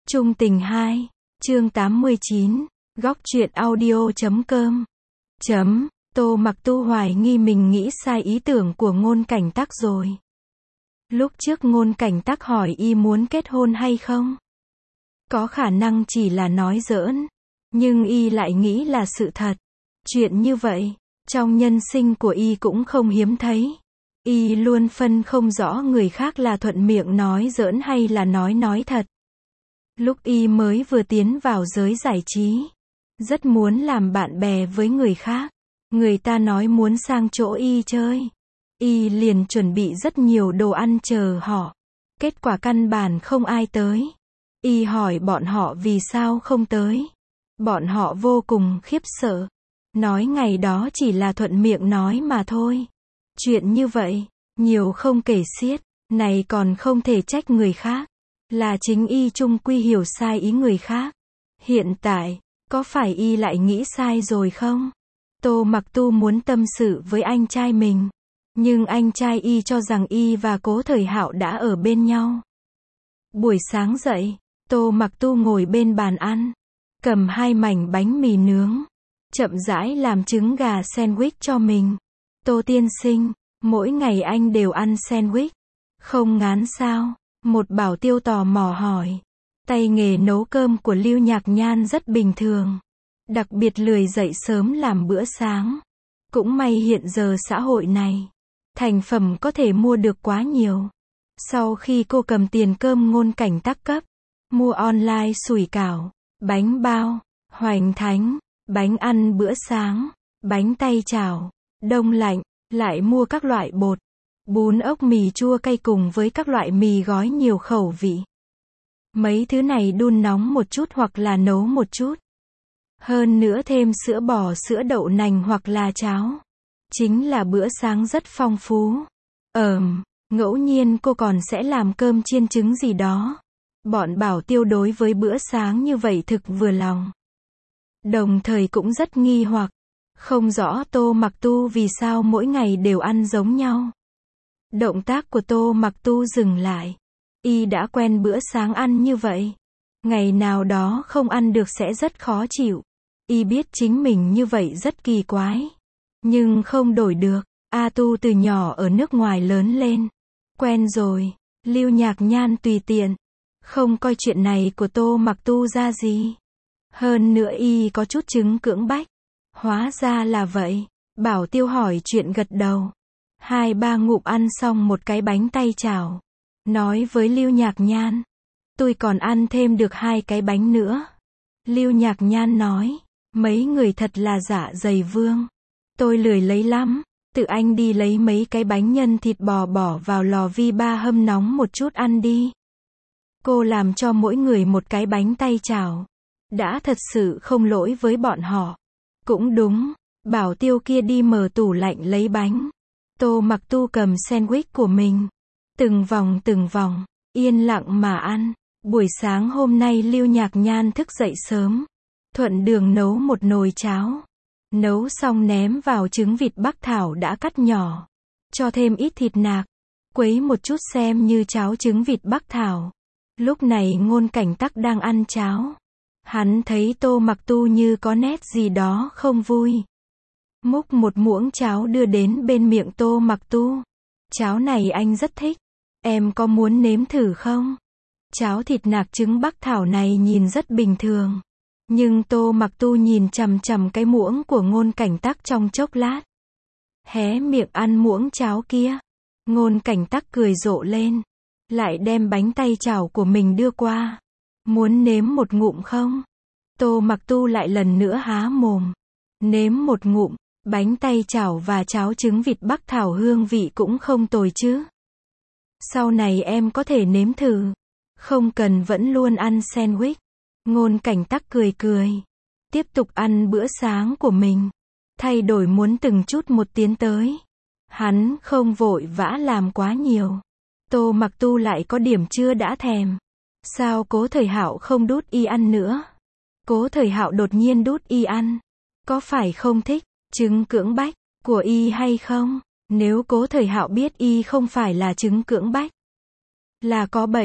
Chung tình 2, chương 89, góc truyện audio.com. Tô Mặc Tu hoài nghi mình nghĩ sai ý tưởng của Ngôn Cảnh Tắc rồi. Lúc trước Ngôn Cảnh Tắc hỏi y muốn kết hôn hay không? Có khả năng chỉ là nói giỡn, nhưng y lại nghĩ là sự thật. Chuyện như vậy, trong nhân sinh của y cũng không hiếm thấy. Y luôn phân không rõ người khác là thuận miệng nói giỡn hay là nói thật. Lúc y mới vừa tiến vào giới giải trí, rất muốn làm bạn bè với người khác. Người ta nói muốn sang chỗ y chơi, y liền chuẩn bị rất nhiều đồ ăn chờ họ. Kết quả căn bản không ai tới. Y hỏi bọn họ vì sao không tới. Bọn họ vô cùng khiếp sợ, nói ngày đó chỉ là thuận miệng nói mà thôi. Chuyện như vậy, nhiều không kể xiết, này còn không thể trách người khác. Là chính y chung quy hiểu sai ý người khác. Hiện tại, có phải y lại nghĩ sai rồi không? Tô Mặc Tu muốn tâm sự với anh trai mình, nhưng anh trai y cho rằng y và Cố Thời Hạo đã ở bên nhau. Buổi sáng dậy, Tô Mặc Tu ngồi bên bàn ăn, cầm 2 mảnh bánh mì nướng, chậm rãi làm trứng gà sandwich cho mình. Tô tiên sinh, mỗi ngày anh đều ăn sandwich, không ngán sao? Một bảo tiêu tò mò hỏi. Tay nghề nấu cơm của Lưu Nhạc Nhan rất bình thường, đặc biệt lười dậy sớm làm bữa sáng. Cũng may hiện giờ xã hội này, thành phẩm có thể mua được quá nhiều. Sau khi cô cầm tiền cơm Ngôn Cảnh Tắc cấp, mua online sủi cảo, bánh bao, hoành thánh, bánh ăn bữa sáng, bánh tay chảo, đông lạnh, lại mua các loại bột, bún ốc mì chua cay cùng với các loại mì gói nhiều khẩu vị. Mấy thứ này đun nóng một chút hoặc là nấu một chút. Hơn nữa thêm sữa bò, sữa đậu nành hoặc là cháo. Chính là bữa sáng rất phong phú. Ngẫu nhiên cô còn sẽ làm cơm chiên trứng gì đó. Bọn bảo tiêu đối với bữa sáng như vậy thực vừa lòng. Đồng thời cũng rất nghi hoặc, không rõ Tô Mặc Tu vì sao mỗi ngày đều ăn giống nhau. Động tác của Tô Mặc Tu dừng lại. Y đã quen bữa sáng ăn như vậy. Ngày nào đó không ăn được sẽ rất khó chịu. Y biết chính mình như vậy rất kỳ quái. Nhưng không đổi được. A Tu từ nhỏ ở nước ngoài lớn lên. Quen rồi. Lưu Nhạc Nhan tùy tiện, không coi chuyện này của Tô Mặc Tu ra gì. Hơn nữa y có chút chứng cưỡng bách. Hóa ra là vậy. Bảo tiêu hỏi chuyện gật đầu. 2-3 ngụm ăn xong một cái bánh tay chảo, nói với Lưu Nhạc Nhan, tôi còn ăn thêm được 2 cái bánh nữa. Lưu Nhạc Nhan nói, mấy người thật là dạ dày vương. Tôi lười lấy lắm, tự anh đi lấy mấy cái bánh nhân thịt bò bỏ vào lò vi ba hâm nóng một chút ăn đi. Cô làm cho mỗi người một cái bánh tay chảo. Đã thật sự không lỗi với bọn họ. Cũng đúng, bảo tiêu kia đi mở tủ lạnh lấy bánh. Tô Mặc Tu cầm sandwich của mình, từng vòng, yên lặng mà ăn. Buổi sáng hôm nay Lưu Nhạc Nhan thức dậy sớm, thuận đường nấu một nồi cháo. Nấu xong ném vào trứng vịt Bắc Thảo đã cắt nhỏ, cho thêm ít thịt nạc, quấy một chút xem như cháo trứng vịt Bắc Thảo. Lúc này Ngôn Cảnh Tắc đang ăn cháo. Hắn thấy Tô Mặc Tu như có nét gì đó không vui. Múc một muỗng cháo đưa đến bên miệng Tô Mặc Tu. Cháo này anh rất thích. Em có muốn nếm thử không? Cháo thịt nạc trứng Bắc Thảo này nhìn rất bình thường. Nhưng Tô Mặc Tu nhìn chằm chằm cái muỗng của Ngôn Cảnh Tắc trong chốc lát. Hé miệng ăn muỗng cháo kia. Ngôn Cảnh Tắc cười rộ lên. Lại đem bánh tay chảo của mình đưa qua. Muốn nếm một ngụm không? Tô Mặc Tu lại lần nữa há mồm. Nếm một ngụm. Bánh tay chảo và cháo trứng vịt Bắc Thảo hương vị cũng không tồi chứ. Sau này em có thể nếm thử. Không cần vẫn luôn ăn sandwich. Ngôn Cảnh Tắc cười cười. Tiếp tục ăn bữa sáng của mình. Thay đổi muốn từng chút một tiến tới. Hắn không vội vã làm quá nhiều. Tô Mặc Tu lại có điểm chưa đã thèm. Sao Cố Thời Hạo không đút y ăn nữa? Cố Thời Hạo đột nhiên đút y ăn. Có phải không thích chứng cưỡng bách của y hay không? Nếu Cố Thời Hạo biết y không phải là chứng cưỡng bách, là có bệnh,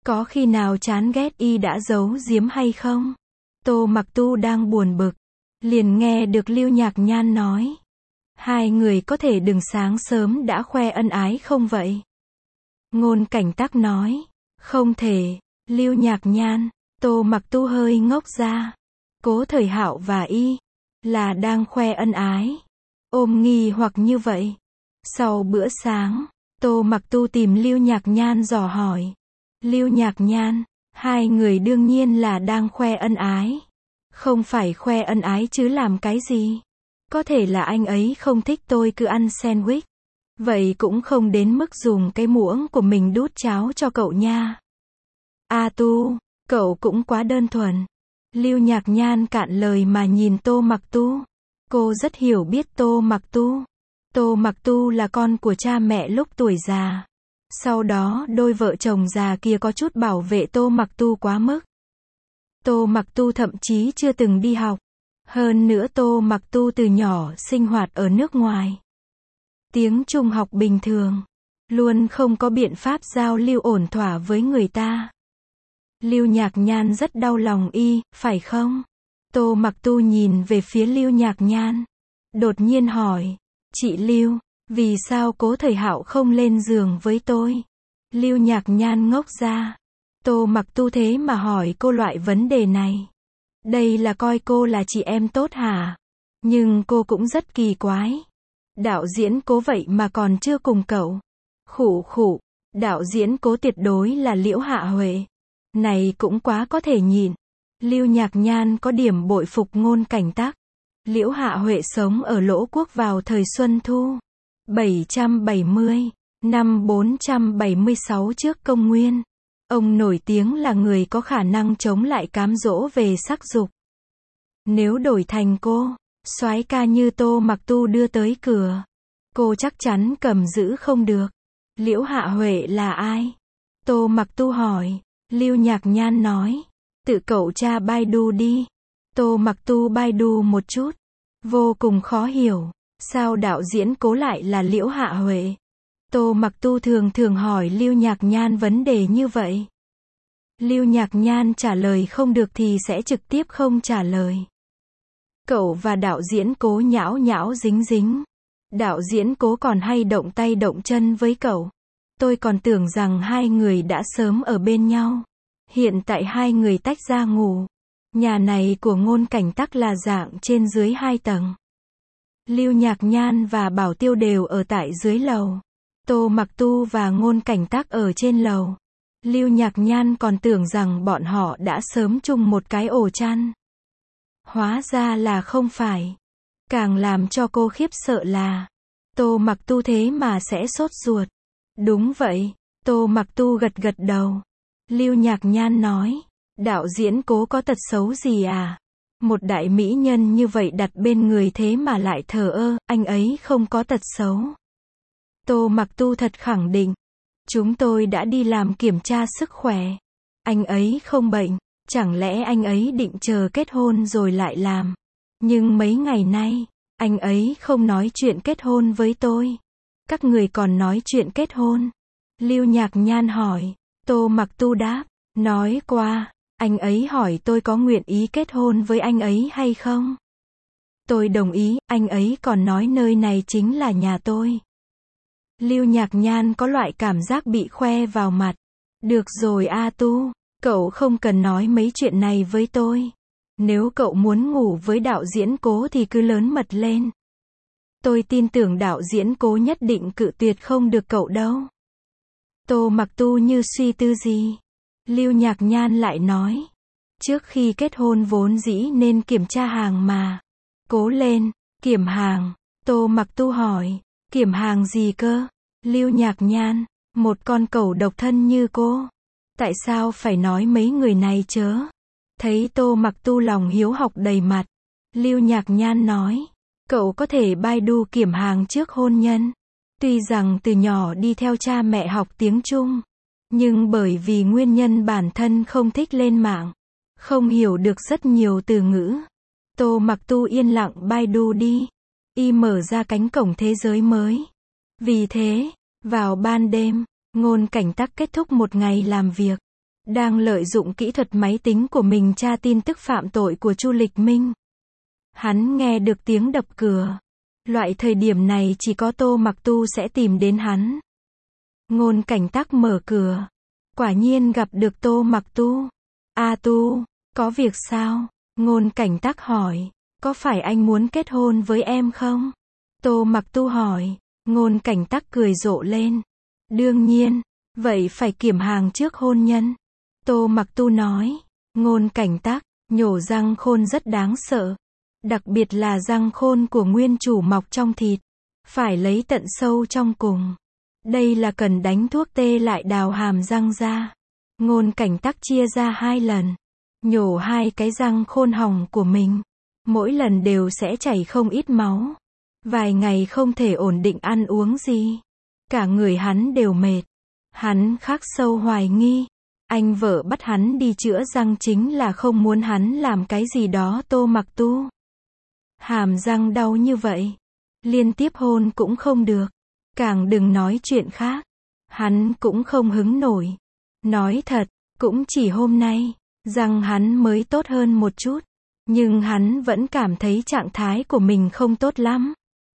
Có khi nào chán ghét y đã giấu giếm hay không? Tô Mặc Tu đang buồn bực, liền nghe được Lưu Nhạc Nhan nói. Hai người có thể đừng sáng sớm đã khoe ân ái không vậy? Ngôn Cảnh Tắc nói. Không thể. Lưu Nhạc Nhan, Tô Mặc Tu hơi ngốc ra. Cố Thời Hạo và y là đang khoe ân ái. Ôm nghi hoặc như vậy. Sau bữa sáng, Tô Mặc Tu tìm Lưu Nhạc Nhan dò hỏi. Lưu Nhạc Nhan, hai người đương nhiên là đang khoe ân ái. Không phải khoe ân ái chứ làm cái gì? Có thể là anh ấy không thích tôi cứ ăn sandwich. Vậy cũng không đến mức dùng cái muỗng của mình đút cháo cho cậu nha. A Tu, cậu cũng quá đơn thuần. Lưu Nhạc Nhan cạn lời mà nhìn Tô Mặc Tu. Cô rất hiểu biết Tô Mặc Tu. Tô Mặc Tu là con của cha mẹ lúc tuổi già. Sau đó đôi vợ chồng già kia có chút bảo vệ Tô Mặc Tu quá mức. Tô Mặc Tu thậm chí chưa từng đi học. Hơn nữa Tô Mặc Tu từ nhỏ sinh hoạt ở nước ngoài. Tiếng Trung học bình thường. Luôn không có biện pháp giao lưu ổn thỏa với người ta. Lưu Nhạc Nhan rất đau lòng y, phải không? Tô Mặc Tu nhìn về phía Lưu Nhạc Nhan. Đột nhiên hỏi. Chị Lưu, vì sao Cố Thời Hạo không lên giường với tôi? Lưu Nhạc Nhan ngốc ra. Tô Mặc Tu thế mà hỏi cô loại vấn đề này. Đây là coi cô là chị em tốt hả? Nhưng cô cũng rất kỳ quái. Đạo diễn Cố vậy mà còn chưa cùng cậu. Khụ khụ, đạo diễn Cố tuyệt đối là Liễu Hạ Huệ. Này cũng quá có thể nhịn. Lưu Nhạc Nhan có điểm bội phục Ngôn Cảnh Tắc. Liễu Hạ Huệ sống ở Lỗ Quốc vào thời Xuân Thu 770, năm 476 trước công nguyên. Ông nổi tiếng là người có khả năng chống lại cám dỗ về sắc dục. Nếu đổi thành cô, soái ca như Tô Mặc Tu đưa tới cửa, cô chắc chắn cầm giữ không được. Liễu Hạ Huệ là ai? Tô Mặc Tu hỏi. Lưu Nhạc Nhan nói. Tự cậu tra Baidu đi. Tô Mặc Tu Baidu một chút. Vô cùng khó hiểu. Sao đạo diễn Cố lại là Liễu Hạ Huệ? Tô Mặc Tu thường thường hỏi Lưu Nhạc Nhan vấn đề như vậy. Lưu Nhạc Nhan trả lời không được thì sẽ trực tiếp không trả lời. Cậu và đạo diễn Cố nhão nhão dính dính. Đạo diễn Cố còn hay động tay động chân với cậu. Tôi còn tưởng rằng hai người đã sớm ở bên nhau. Hiện tại hai người tách ra ngủ. Nhà này của Ngôn Cảnh Tắc là dạng trên dưới 2 tầng. Lưu Nhạc Nhan và Bảo Tiêu đều ở tại dưới lầu. Tô Mặc Tu và Ngôn Cảnh Tắc ở trên lầu. Lưu Nhạc Nhan còn tưởng rằng bọn họ đã sớm chung một cái ổ chăn. Hóa ra là không phải. Càng làm cho cô khiếp sợ là Tô Mặc Tu thế mà sẽ sốt ruột. Đúng vậy. Tô Mặc Tu gật gật đầu. Lưu Nhạc Nhan nói. Đạo diễn Cố có tật xấu gì à? Một đại mỹ nhân như vậy đặt bên người thế mà lại thờ ơ, anh ấy không có tật xấu. Tô Mặc Tu thật khẳng định. Chúng tôi đã đi làm kiểm tra sức khỏe. Anh ấy không bệnh. Chẳng lẽ anh ấy định chờ kết hôn rồi lại làm? Nhưng mấy ngày nay, anh ấy không nói chuyện kết hôn với tôi. Các người còn nói chuyện kết hôn? Lưu Nhạc Nhan hỏi. Tô Mặc Tu đáp. Nói qua. Anh ấy hỏi tôi có nguyện ý kết hôn với anh ấy hay không? Tôi đồng ý, anh ấy còn nói nơi này chính là nhà tôi. Lưu Nhạc Nhan có loại cảm giác bị khoe vào mặt. Được rồi A Tu, cậu không cần nói mấy chuyện này với tôi. Nếu cậu muốn ngủ với đạo diễn Cố thì cứ lớn mật lên. Tôi tin tưởng đạo diễn Cố nhất định cự tuyệt không được cậu đâu. Tô Mặc Tu như suy tư gì. Lưu Nhạc Nhan lại nói. Trước khi kết hôn vốn dĩ nên kiểm tra hàng mà. Cố lên, kiểm hàng. Tô Mặc Tu hỏi. Kiểm hàng gì cơ? Lưu Nhạc Nhan. Một con cẩu độc thân như cô. Tại sao phải nói mấy người này chớ? Thấy Tô Mặc Tu lòng hiếu học đầy mặt. Lưu Nhạc Nhan nói. Cậu có thể Baidu kiểm hàng trước hôn nhân. Tuy rằng từ nhỏ đi theo cha mẹ học tiếng Trung. Nhưng bởi vì nguyên nhân bản thân không thích lên mạng. Không hiểu được rất nhiều từ ngữ. Tô Mặc Tu yên lặng Baidu đi. Y mở ra cánh cổng thế giới mới. Vì thế, vào ban đêm, Ngôn Cảnh Tắc kết thúc một ngày làm việc. đang lợi dụng kỹ thuật máy tính của mình tra tin tức phạm tội của Chu Lịch Minh. Hắn nghe được tiếng đập cửa. Loại thời điểm này chỉ có Tô Mặc Tu sẽ tìm đến hắn. Ngôn Cảnh Tắc mở cửa. Quả nhiên gặp được Tô Mặc Tu. A Tu, có việc sao? Ngôn Cảnh Tắc hỏi. Có phải anh muốn kết hôn với em không? Tô Mặc Tu hỏi. Ngôn Cảnh Tắc cười rộ lên. Đương nhiên, vậy phải kiểm hàng trước hôn nhân. Tô Mặc Tu nói. Ngôn Cảnh Tắc, nhổ răng khôn rất đáng sợ. Đặc biệt là răng khôn của nguyên chủ mọc trong thịt. Phải lấy tận sâu trong cùng. Đây là cần đánh thuốc tê lại đào hàm răng ra. Ngôn Cảnh Tắc chia ra 2 lần. Nhổ 2 cái răng khôn hỏng của mình. Mỗi lần đều sẽ chảy không ít máu. Vài ngày không thể ổn định ăn uống gì. Cả người hắn đều mệt. Hắn khắc sâu hoài nghi. Anh vợ bắt hắn đi chữa răng chính là không muốn hắn làm cái gì đó Tô Mặc Tu. Hàm răng đau như vậy. Liên tiếp hôn cũng không được. Càng đừng nói chuyện khác. Hắn cũng không hứng nổi. Nói thật, cũng chỉ hôm nay, răng hắn mới tốt hơn một chút. Nhưng hắn vẫn cảm thấy trạng thái của mình không tốt lắm.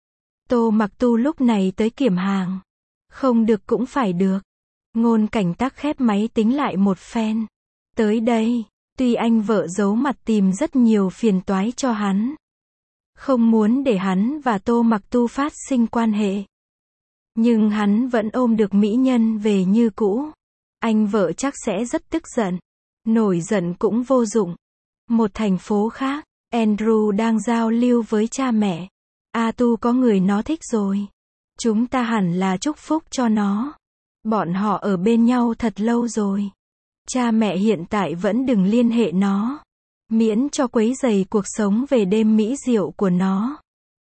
Tô Mặc Tu lúc này tới kiểm hàng. Không được cũng phải được. Ngôn Cảnh Tắc khép máy tính lại một phen. Tới đây, tuy anh vợ giấu mặt tìm rất nhiều phiền toái cho hắn. Không muốn để hắn và Tô Mặc Tu phát sinh quan hệ. Nhưng hắn vẫn ôm được mỹ nhân về như cũ. Anh vợ chắc sẽ rất tức giận. Nổi giận cũng vô dụng. Một thành phố khác, Andrew đang giao lưu với cha mẹ. A Tu có người nó thích rồi. Chúng ta hẳn là chúc phúc cho nó. Bọn họ ở bên nhau thật lâu rồi. Cha mẹ hiện tại vẫn đừng liên hệ nó. Miễn cho quấy rầy cuộc sống về đêm mỹ diệu của nó.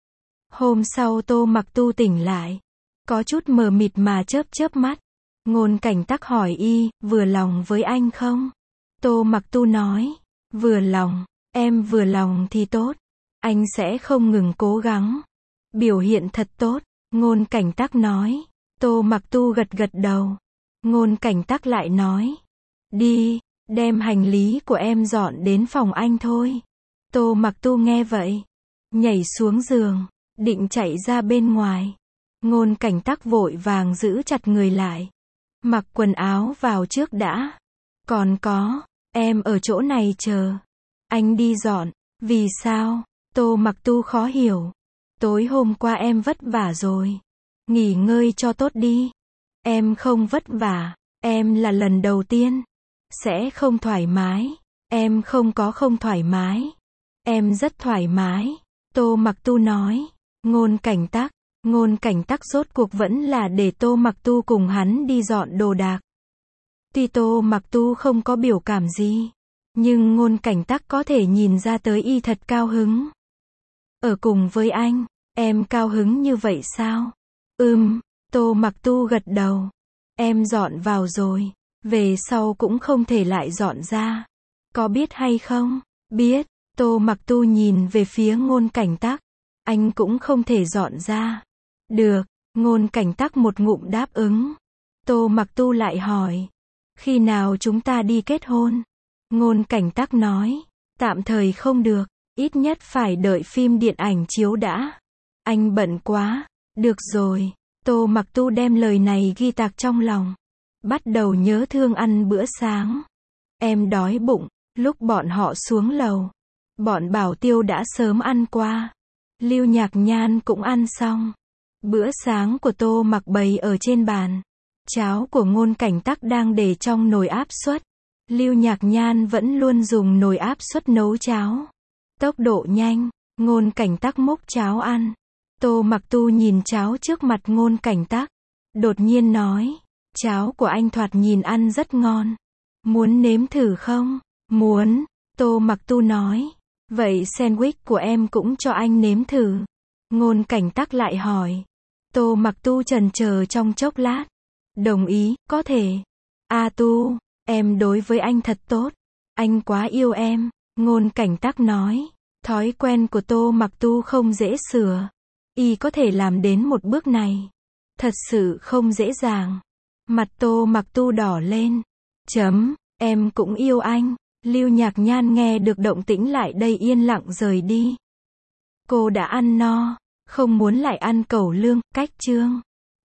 Hôm sau Tô Mặc Tu tỉnh lại. Có chút mờ mịt mà chớp mắt. Ngôn Cảnh Tắc hỏi y, vừa lòng với anh không? Tô Mặc Tu nói, vừa lòng, em vừa lòng thì tốt. Anh sẽ không ngừng cố gắng. Biểu hiện thật tốt, Ngôn Cảnh Tắc nói. Tô Mặc Tu gật đầu. Ngôn Cảnh Tắc lại nói, đi, đem hành lý của em dọn đến phòng anh thôi. Tô Mặc Tu nghe vậy, nhảy xuống giường, định chạy ra bên ngoài. Ngôn Cảnh Tắc vội vàng giữ chặt người lại. Mặc quần áo vào trước đã. Còn có, em ở chỗ này chờ. Anh đi dọn. Vì sao? Tô Mặc Tu khó hiểu. Tối hôm qua em vất vả rồi. Nghỉ ngơi cho tốt đi. Em không vất vả. Em là lần đầu tiên. Sẽ không thoải mái. Em không thoải mái. Em rất thoải mái. Tô Mặc Tu nói. Ngôn Cảnh Tắc rốt cuộc vẫn là để Tô Mặc Tu cùng hắn đi dọn đồ đạc. Tuy Tô Mặc Tu không có biểu cảm gì, nhưng Ngôn Cảnh Tắc có thể nhìn ra tới y thật cao hứng. Ở cùng với anh, em cao hứng như vậy sao? Tô Mặc Tu gật đầu. Em dọn vào rồi, về sau cũng không thể lại dọn ra. Có biết hay không? Biết. Tô Mặc Tu nhìn về phía Ngôn Cảnh Tắc. Anh cũng không thể dọn ra. Được, Ngôn Cảnh Tắc một ngụm đáp ứng. Tô Mặc Tu lại hỏi. Khi nào chúng ta đi kết hôn? Ngôn Cảnh Tắc nói. Tạm thời không được, ít nhất phải đợi phim điện ảnh chiếu đã. Anh bận quá. Được rồi. Tô Mặc Tu đem lời này ghi tạc trong lòng. Bắt đầu nhớ thương ăn bữa sáng. Em đói bụng. Lúc bọn họ xuống lầu, bọn Bảo Tiêu đã sớm ăn qua. Lưu Nhạc Nhan cũng ăn xong. Bữa sáng của Tô Mặc bày ở trên bàn. Cháo của Ngôn Cảnh Tắc đang để trong nồi áp suất. Lưu Nhạc Nhan vẫn luôn dùng nồi áp suất nấu cháo. Tốc độ nhanh. Ngôn Cảnh Tắc múc cháo ăn. Tô Mặc Tu nhìn cháo trước mặt Ngôn Cảnh Tắc. Đột nhiên nói. Cháo của anh thoạt nhìn ăn rất ngon. Muốn nếm thử không? Muốn. Tô Mặc Tu nói. Vậy sandwich của em cũng cho anh nếm thử. Ngôn Cảnh Tắc lại hỏi. Tô Mặc Tu chần chờ trong chốc lát. Đồng ý, có thể. A Tu, em đối với anh thật tốt. Anh quá yêu em. Ngôn Cảnh Tắc nói. Thói quen của Tô Mặc Tu không dễ sửa. Y có thể làm đến một bước này. Thật sự không dễ dàng. Mặt Tô Mặc Tu đỏ lên. Em cũng yêu anh. Lưu Nhạc Nhan nghe được động tĩnh lại đây yên lặng rời đi. Cô đã ăn no, không muốn lại ăn cẩu lương, cách chương.